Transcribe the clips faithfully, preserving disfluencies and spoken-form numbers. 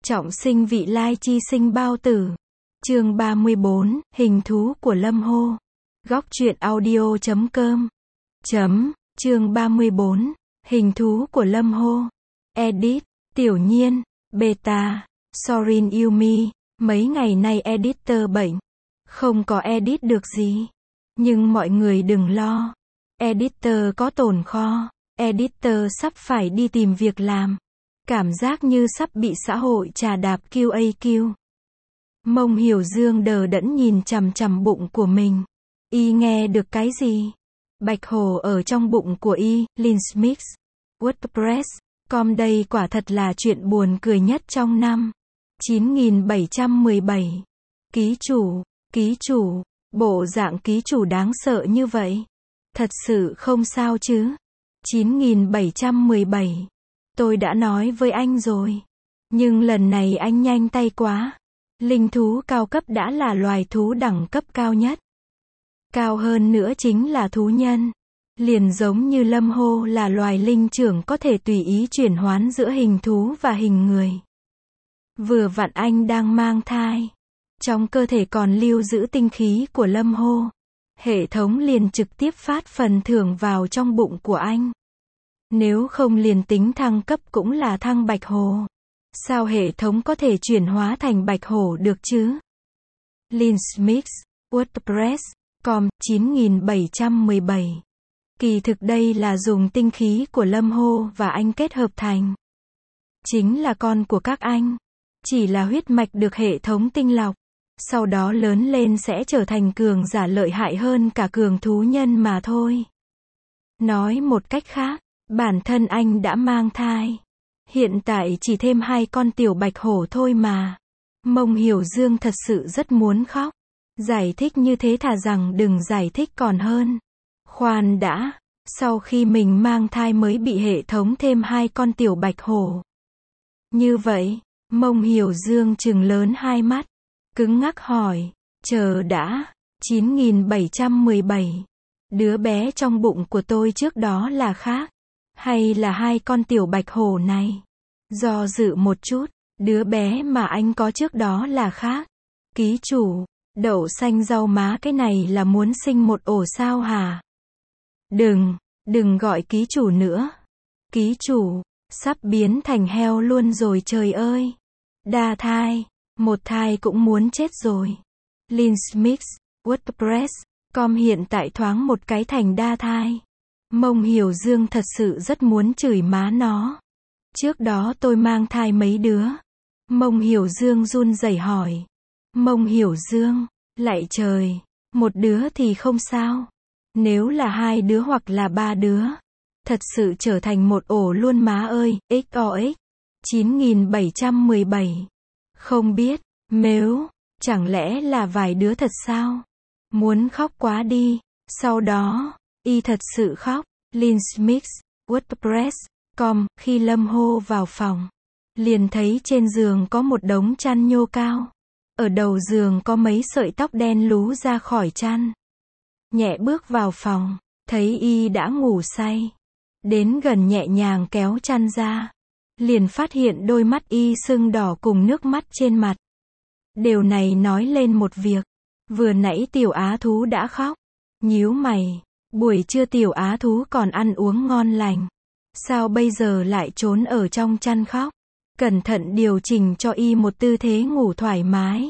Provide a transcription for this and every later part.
Trọng sinh vị lai chi sinh bao tử. Chương ba mươi bốn, hình thú của Lâm Hô. Góc truyện audio chấm com. Chấm, chương ba mươi bốn, hình thú của Lâm Hô. Edit, Tiểu Nhiên, Beta, Sorin Yumi, mấy ngày nay editor bệnh. Không có edit được gì. Nhưng mọi người đừng lo. Editor có tồn kho. Editor sắp phải đi tìm việc làm. Cảm giác như sắp bị xã hội trà đạp quy a quy. Mông Hiểu Dương đờ đẫn nhìn chằm chằm bụng của mình. Y nghe được cái gì? Bạch hổ ở trong bụng của Y, Linsmith, WordPress, com đây quả thật là chuyện buồn cười nhất trong năm. chín nghìn bảy trăm mười bảy. Ký chủ, ký chủ, bộ dạng ký chủ đáng sợ như vậy. Thật sự không sao chứ? chín nghìn bảy trăm mười bảy. Tôi đã nói với anh rồi. Nhưng lần này anh nhanh tay quá. Linh thú cao cấp đã là loài thú đẳng cấp cao nhất. Cao hơn nữa chính là thú nhân. Liền giống như Lâm Hô là loài linh trưởng có thể tùy ý chuyển hoán giữa hình thú và hình người. Vừa vặn anh đang mang thai. Trong cơ thể còn lưu giữ tinh khí của Lâm Hô. Hệ thống liền trực tiếp phát phần thưởng vào trong bụng của anh. Nếu không liền tính thăng cấp cũng là thăng bạch hổ. Sao hệ thống có thể chuyển hóa thành bạch hổ được chứ? Linsmith, WordPress, com, chín nghìn bảy trăm mười bảy. Kỳ thực đây là dùng tinh khí của Lâm Hô và anh kết hợp thành. Chính là con của các anh. Chỉ là huyết mạch được hệ thống tinh lọc. Sau đó lớn lên sẽ trở thành cường giả lợi hại hơn cả cường thú nhân mà thôi. Nói một cách khác, bản thân anh đã mang thai. Hiện tại chỉ thêm hai con tiểu bạch hổ thôi mà. Mông Hiểu Dương thật sự rất muốn khóc. Giải thích như thế thà rằng đừng giải thích còn hơn. Khoan đã, sau khi mình mang thai mới bị hệ thống thêm hai con tiểu bạch hổ. Như vậy, Mông Hiểu Dương trừng lớn hai mắt. Cứng ngắc hỏi, chờ đã, chín nghìn bảy trăm mười bảy. Đứa bé trong bụng của tôi trước đó là khác. Hay là hai con tiểu bạch hổ này? Do dự một chút, đứa bé mà anh có trước đó là khác. Ký chủ, đậu xanh rau má cái này là muốn sinh một ổ sao hả? Đừng, đừng gọi ký chủ nữa. Ký chủ, sắp biến thành heo luôn rồi trời ơi. Đa thai, một thai cũng muốn chết rồi. Linsmith, WordPress, com hiện tại thoáng một cái thành đa thai. Mông Hiểu Dương thật sự rất muốn chửi má nó. Trước đó tôi mang thai mấy đứa. Mông Hiểu Dương run rẩy hỏi. Mông Hiểu Dương, lạy trời, một đứa thì không sao. Nếu là hai đứa hoặc là ba đứa, thật sự trở thành một ổ luôn má ơi, ích o ích. chín nghìn bảy trăm mười bảy. Không biết, mếu, chẳng lẽ là vài đứa thật sao? Muốn khóc quá đi. Sau đó, Y thật sự khóc. Linsmith, WordPress, com, khi Lâm Hô vào phòng, liền thấy trên giường có một đống chăn nhô cao. Ở đầu giường có mấy sợi tóc đen lú ra khỏi chăn. Nhẹ bước vào phòng, thấy Y đã ngủ say. Đến gần nhẹ nhàng kéo chăn ra. Liền phát hiện đôi mắt Y sưng đỏ cùng nước mắt trên mặt. Điều này nói lên một việc. Vừa nãy tiểu á thú đã khóc. Nhíu mày. Buổi trưa tiểu á thú còn ăn uống ngon lành. Sao bây giờ lại trốn ở trong chăn khóc? Cẩn thận điều chỉnh cho Y một tư thế ngủ thoải mái.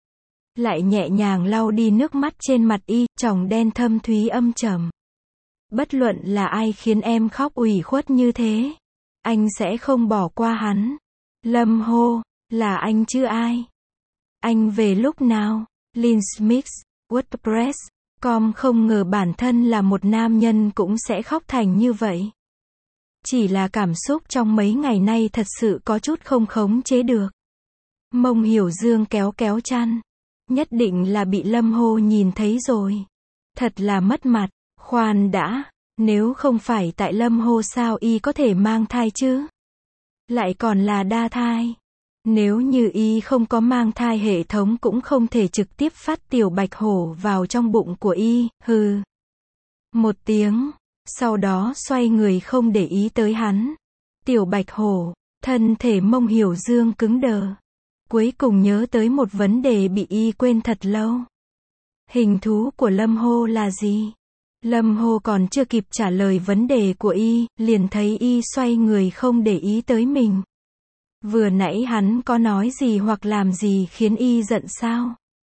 Lại nhẹ nhàng lau đi nước mắt trên mặt Y, tròng đen thâm thúy âm trầm. Bất luận là ai khiến em khóc ủy khuất như thế, anh sẽ không bỏ qua hắn. Lâm Hô, là anh chứ ai? Anh về lúc nào? Linsmith, WordPress, com không ngờ bản thân là một nam nhân cũng sẽ khóc thành như vậy. Chỉ là cảm xúc trong mấy ngày nay thật sự có chút không khống chế được. Mông Hiểu Dương kéo kéo chăn. Nhất định là bị Lâm Hô nhìn thấy rồi. Thật là mất mặt. Khoan đã, nếu không phải tại Lâm Hô sao Y có thể mang thai chứ? Lại còn là đa thai. Nếu như Y không có mang thai hệ thống cũng không thể trực tiếp phát tiểu bạch hổ vào trong bụng của Y, hừ. Một tiếng, sau đó xoay người không để ý tới hắn. Tiểu bạch hổ, Thân thể Mông Hiểu Dương cứng đờ. Cuối cùng nhớ tới một vấn đề bị y quên thật lâu. Hình thú của Lâm Hô là gì? Lâm Hô còn chưa kịp trả lời vấn đề của y, liền thấy y xoay người không để ý tới mình. Vừa nãy hắn có nói gì hoặc làm gì khiến y giận sao?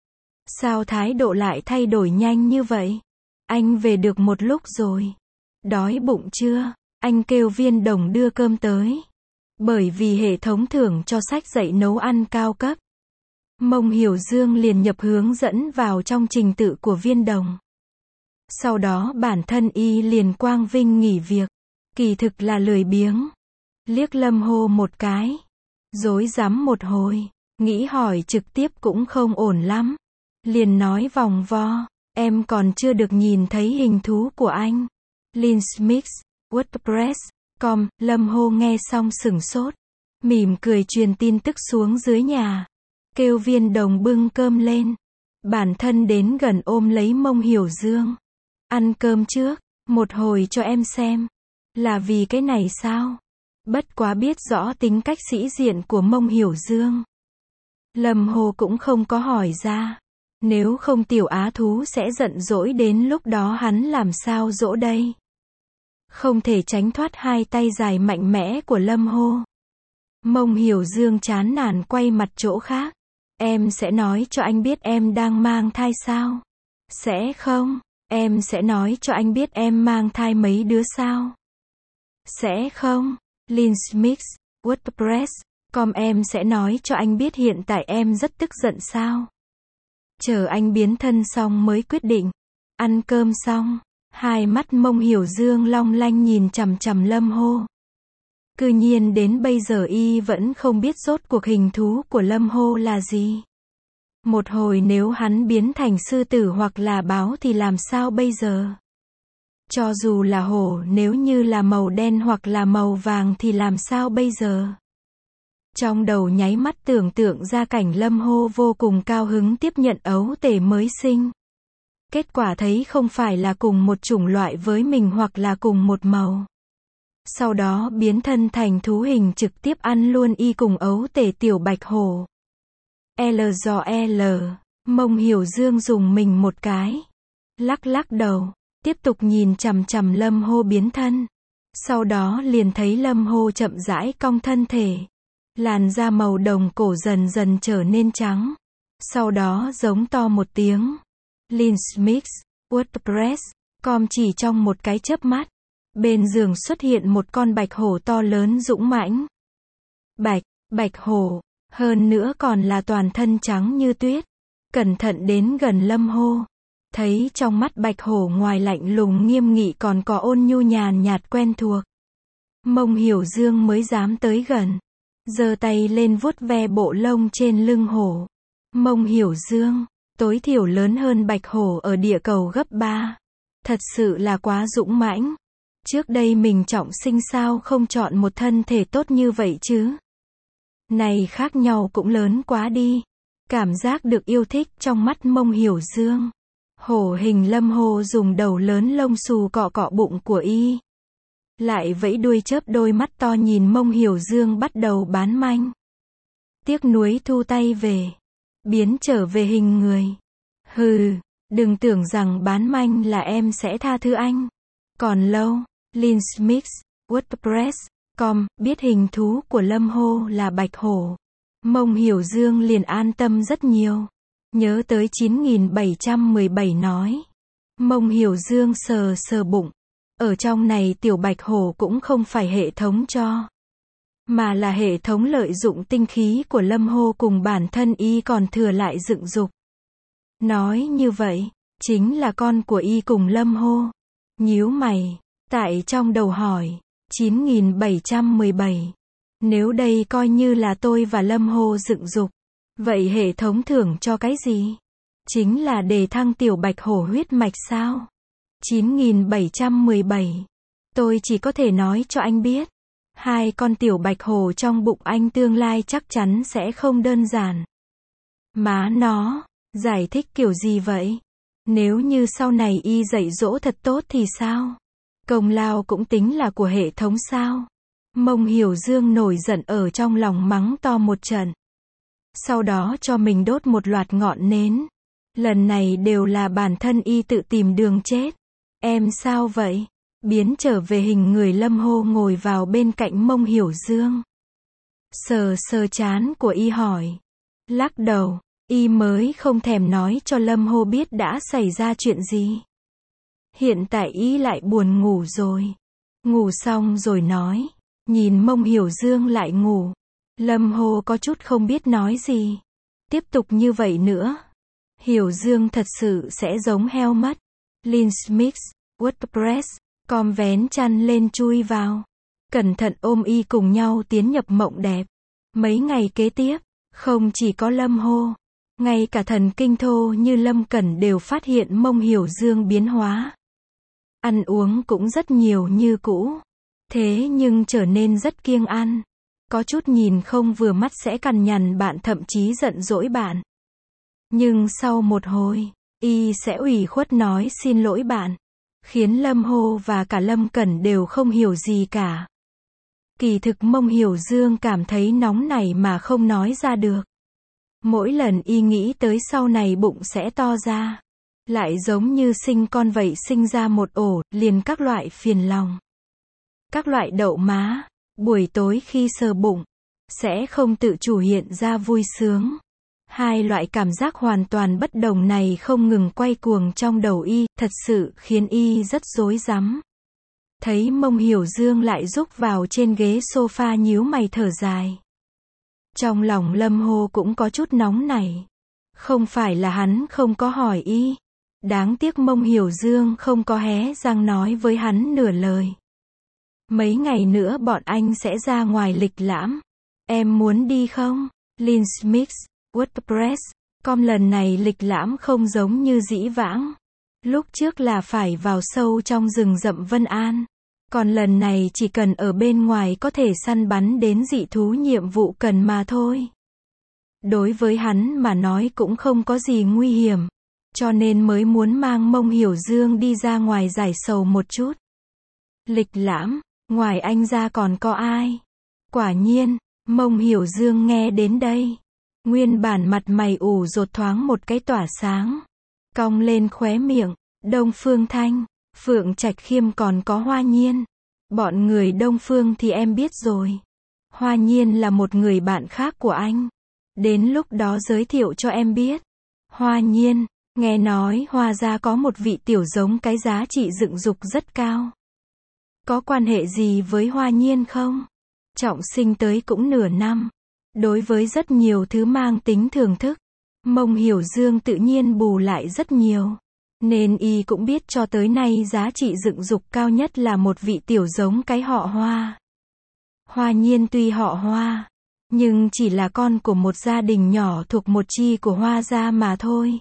Sao thái độ lại thay đổi nhanh như vậy? Anh về được một lúc rồi. Đói bụng chưa? Anh kêu Viên Đồng đưa cơm tới. Bởi vì hệ thống thưởng cho sách dạy nấu ăn cao cấp. Mông Hiểu Dương liền nhập hướng dẫn vào trong trình tự của Viên Đồng. Sau đó bản thân y liền quang vinh nghỉ việc. Kỳ thực là lười biếng. Liếc Lâm Hô một cái. Rối rắm một hồi. Nghĩ hỏi trực tiếp cũng không ổn lắm. Liền nói vòng vo. Em còn chưa được nhìn thấy hình thú của anh. Linsmith, WordPress, com, Lâm Hô nghe xong sửng sốt. Mỉm cười truyền tin tức xuống dưới nhà. Kêu Viên Đồng bưng cơm lên. Bản thân đến gần ôm lấy Mông Hiểu Dương. Ăn cơm trước, một hồi cho em xem. Là vì cái này sao? Bất quá biết rõ tính cách sĩ diện của Mông Hiểu Dương. Lâm Hô cũng không có hỏi ra. Nếu không tiểu á thú sẽ giận dỗi đến lúc đó hắn làm sao dỗ đây? Không thể tránh thoát hai tay dài mạnh mẽ của Lâm Hô. Mông Hiểu Dương chán nản quay mặt chỗ khác. Em sẽ nói cho anh biết em đang mang thai sao? Sẽ không? Em sẽ nói cho anh biết em mang thai mấy đứa sao? Sẽ không? Linsmith, WordPress, com em sẽ nói cho anh biết hiện tại em rất tức giận sao? Chờ anh biến thân xong mới quyết định. Ăn cơm xong, hai mắt Mông Hiểu Dương long lanh nhìn chằm chằm Lâm Hô. Cư nhiên đến bây giờ y vẫn không biết rốt cuộc hình thú của Lâm Hô là gì. Một hồi nếu hắn biến thành sư tử hoặc là báo thì làm sao bây giờ? Cho dù là hổ nếu như là màu đen hoặc là màu vàng thì làm sao bây giờ? Trong đầu nháy mắt tưởng tượng ra cảnh Lâm Hô vô cùng cao hứng tiếp nhận ấu tể mới sinh. Kết quả thấy không phải là cùng một chủng loại với mình hoặc là cùng một màu. Sau đó biến thân thành thú hình trực tiếp ăn luôn y cùng ấu tể tiểu bạch hổ. L do L, Mông Hiểu Dương dùng mình một cái. Lắc lắc đầu, tiếp tục nhìn chằm chằm Lâm Hô biến thân. Sau đó liền thấy Lâm Hô chậm rãi cong thân thể. Làn da màu đồng cổ dần dần trở nên trắng. Sau đó giống to một tiếng. Linsmith, WordPress, com chỉ trong một cái chớp mắt. Bên giường xuất hiện một con bạch hổ to lớn dũng mãnh. Bạch, bạch hổ, hơn nữa còn là toàn thân trắng như tuyết. Cẩn thận đến gần Lâm Hô. Thấy trong mắt bạch hổ ngoài lạnh lùng nghiêm nghị còn có ôn nhu nhàn nhạt quen thuộc. Mông Hiểu Dương mới dám tới gần. Giơ tay lên vuốt ve bộ lông trên lưng hổ. Mông Hiểu Dương, tối thiểu lớn hơn bạch hổ ở địa cầu gấp ba. Thật sự là quá dũng mãnh. Trước đây mình trọng sinh sao không chọn một thân thể tốt như vậy chứ? Này khác nhau cũng lớn quá đi. Cảm giác được yêu thích trong mắt Mông Hiểu Dương. Hổ hình Lâm Hô dùng đầu lớn lông xù cọ cọ bụng của y. Lại vẫy đuôi chớp đôi mắt to nhìn Mông Hiểu Dương bắt đầu bán manh. Tiếc nuối thu tay về. Biến trở về hình người. Hừ, đừng tưởng rằng bán manh là em sẽ tha thứ anh. Còn lâu. Linsmith, WordPress, com, biết hình thú của Lâm Hô là bạch hổ. Mông Hiểu Dương liền an tâm rất nhiều. Nhớ tới chín nghìn bảy trăm mười bảy nói. Mông Hiểu Dương sờ sờ bụng. Ở trong này tiểu bạch hổ cũng không phải hệ thống cho. Mà là hệ thống lợi dụng tinh khí của Lâm Hô cùng bản thân y còn thừa lại dựng dục. Nói như vậy, chính là con của y cùng Lâm Hô. Nhíu mày. Tại trong đầu hỏi, chín nghìn bảy trăm mười bảy. Nếu đây coi như là tôi và Lâm Hô dựng dục, vậy hệ thống thưởng cho cái gì? Chính là đề thăng tiểu bạch hổ huyết mạch sao? chín nghìn bảy trăm mười bảy. Tôi chỉ có thể nói cho anh biết, hai con tiểu bạch hổ trong bụng anh tương lai chắc chắn sẽ không đơn giản. Má nó, giải thích kiểu gì vậy? Nếu như sau này y dạy dỗ thật tốt thì sao? Công lao cũng tính là của hệ thống sao? Mông Hiểu Dương nổi giận ở trong lòng mắng to một trận. Sau đó cho mình đốt một loạt ngọn nến. Lần này đều là bản thân y tự tìm đường chết. Em sao vậy? Biến trở về hình người Lâm Hô ngồi vào bên cạnh Mông Hiểu Dương. Sờ sờ trán của y hỏi. Lắc đầu, y mới không thèm nói cho Lâm Hô biết đã xảy ra chuyện gì. Hiện tại y lại buồn ngủ rồi. Ngủ xong rồi nói. Nhìn Mông Hiểu Dương lại ngủ. Lâm Hô có chút không biết nói gì. Tiếp tục như vậy nữa. Hiểu Dương thật sự sẽ giống heo mất. Lynn Smith, WordPress, com vén chăn lên chui vào. Cẩn thận ôm y cùng nhau tiến nhập mộng đẹp. Mấy ngày kế tiếp, không chỉ có Lâm Hô, ngay cả thần kinh thô như Lâm Cẩn đều phát hiện Mông Hiểu Dương biến hóa. Ăn uống cũng rất nhiều như cũ. Thế nhưng trở nên rất kiêng ăn. Có chút nhìn không vừa mắt sẽ cằn nhằn bạn, thậm chí giận dỗi bạn. Nhưng sau một hồi, y sẽ ủy khuất nói xin lỗi bạn. Khiến Lâm Hô và cả Lâm Cẩn đều không hiểu gì cả. Kỳ thực Mông Hiểu Dương cảm thấy nóng này mà không nói ra được. Mỗi lần y nghĩ tới sau này bụng sẽ to ra. Lại giống như sinh con vậy, sinh ra một ổ, liền các loại phiền lòng. Các loại đậu má, buổi tối khi sờ bụng, sẽ không tự chủ hiện ra vui sướng. Hai loại cảm giác hoàn toàn bất đồng này không ngừng quay cuồng trong đầu y, thật sự khiến y rất rối rắm. Thấy Mông Hiểu Dương lại rúc vào trên ghế sofa nhíu mày thở dài. Trong lòng Lâm Hô cũng có chút nóng nảy. Không phải là hắn không có hỏi y. Đáng tiếc Mông Hiểu Dương không có hé răng nói với hắn nửa lời. Mấy ngày nữa bọn anh sẽ ra ngoài lịch lãm. Em muốn đi không? Lynn Smith, WordPress, com lần này lịch lãm không giống như dĩ vãng. Lúc trước là phải vào sâu trong rừng rậm Vân An. Còn lần này chỉ cần ở bên ngoài có thể săn bắn đến dị thú nhiệm vụ cần mà thôi. Đối với hắn mà nói cũng không có gì nguy hiểm. Cho nên mới muốn mang Mông Hiểu Dương đi ra ngoài giải sầu một chút. Lịch lãm, ngoài anh ra còn có ai? Quả nhiên, Mông Hiểu Dương nghe đến đây. Nguyên bản mặt mày ủ rột thoáng một cái tỏa sáng. Cong lên khóe miệng, Đông Phương Thanh, Phượng Trạch Khiêm còn có Hoa Nhiên. Bọn người Đông Phương thì em biết rồi. Hoa Nhiên là một người bạn khác của anh. Đến lúc đó giới thiệu cho em biết. Hoa Nhiên, nghe nói Hoa gia có một vị tiểu giống cái giá trị dựng dục rất cao. Có quan hệ gì với Hoa Nhiên không? Trọng sinh tới cũng nửa năm. Đối với rất nhiều thứ mang tính thưởng thức, Mông Hiểu Dương tự nhiên bù lại rất nhiều. Nên y cũng biết cho tới nay giá trị dựng dục cao nhất là một vị tiểu giống cái họ Hoa. Hoa Nhiên tuy họ Hoa, nhưng chỉ là con của một gia đình nhỏ thuộc một chi của Hoa gia mà thôi.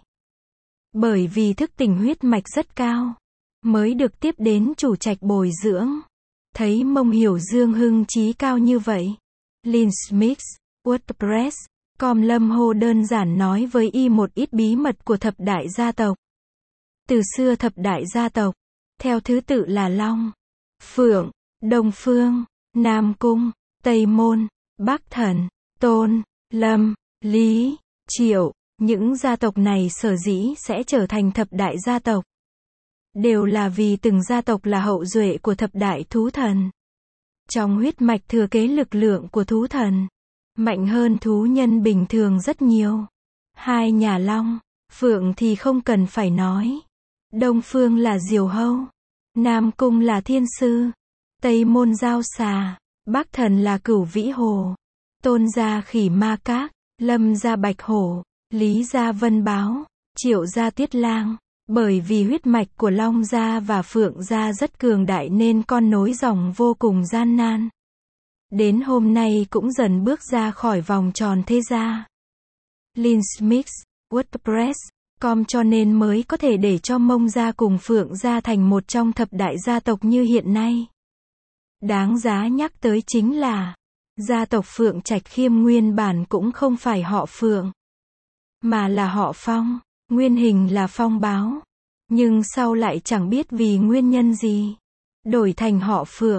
Bởi vì thức tỉnh huyết mạch rất cao, mới được tiếp đến chủ trạch bồi dưỡng. Thấy Mông Hiểu Dương hưng trí cao như vậy, Lynn Smith, WordPress, com Lâm Hô đơn giản nói với y một ít bí mật của thập đại gia tộc. Từ xưa thập đại gia tộc, theo thứ tự là Long, Phượng, Đông Phương, Nam Cung, Tây Môn, Bắc Thần, Tôn, Lâm, Lý, Triệu. Những gia tộc này sở dĩ sẽ trở thành thập đại gia tộc, đều là vì từng gia tộc là hậu duệ của thập đại thú thần. Trong huyết mạch thừa kế lực lượng của thú thần, mạnh hơn thú nhân bình thường rất nhiều. Hai nhà Long, Phượng thì không cần phải nói. Đông Phương là Diều Hâu, Nam Cung là Thiên Sư, Tây Môn Giao Xà, Bắc Thần là Cửu Vĩ Hồ, Tôn gia Khỉ Ma Các, Lâm gia Bạch Hổ, Lý gia Vân Báo, Triệu gia Tiết Lang. Bởi vì huyết mạch của Long gia và Phượng gia rất cường đại nên con nối dòng vô cùng gian nan. Đến hôm nay cũng dần bước ra khỏi vòng tròn thế gia. Lynn Smith, WordPress, com cho nên mới có thể để cho Mông gia cùng Phượng gia thành một trong thập đại gia tộc như hiện nay. Đáng giá nhắc tới chính là, gia tộc Phượng Trạch Khiêm nguyên bản cũng không phải họ Phượng, mà là họ Phong, nguyên hình là Phong Báo. Nhưng sau lại chẳng biết vì nguyên nhân gì, đổi thành họ Phượng.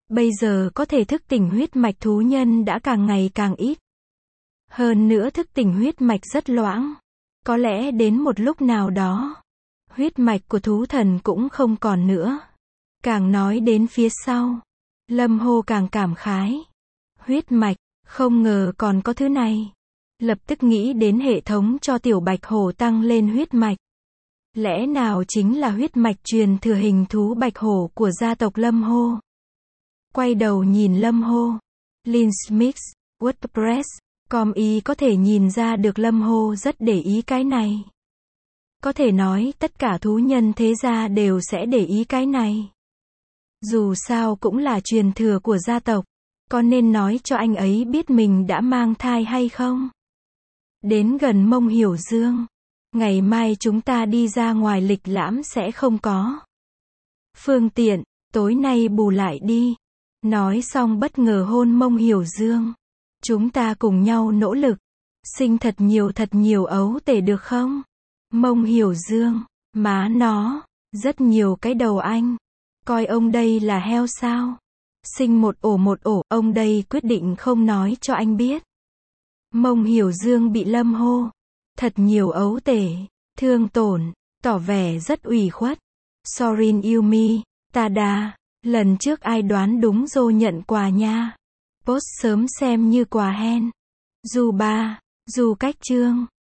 Bây giờ có thể thức tỉnh huyết mạch thú nhân đã càng ngày càng ít. Hơn nữa thức tỉnh huyết mạch rất loãng. Có lẽ đến một lúc nào đó, huyết mạch của thú thần cũng không còn nữa. Càng nói đến phía sau, Lâm Hô càng cảm khái. Huyết mạch, không ngờ còn có thứ này. Lập tức nghĩ đến hệ thống cho tiểu bạch hổ tăng lên huyết mạch. Lẽ nào chính là huyết mạch truyền thừa hình thú bạch hổ của gia tộc Lâm Hô? Quay đầu nhìn Lâm Hô. Linsmith, WordPress, com y có thể nhìn ra được Lâm Hô rất để ý cái này. Có thể nói tất cả thú nhân thế gia đều sẽ để ý cái này. Dù sao cũng là truyền thừa của gia tộc. Có nên nói cho anh ấy biết mình đã mang thai hay không? Đến gần Mông Hiểu Dương. Ngày mai chúng ta đi ra ngoài lịch lãm sẽ không có phương tiện, tối nay bù lại đi. Nói xong bất ngờ hôn Mông Hiểu Dương. Chúng ta cùng nhau nỗ lực. Sinh thật nhiều thật nhiều ấu tể được không? Mông Hiểu Dương, má nó, rất nhiều cái đầu anh. Coi ông đây là heo sao? Sinh một ổ một ổ, ông đây quyết định không nói cho anh biết. Mông Hiểu Dương bị Lâm Hô thật nhiều ấu tể, thương tổn, tỏ vẻ rất ủy khuất. Sorin Yumi, Tada, lần trước ai đoán đúng Dô nhận quà nha. Post sớm xem như quà hen. Dù ba, dù cách chương.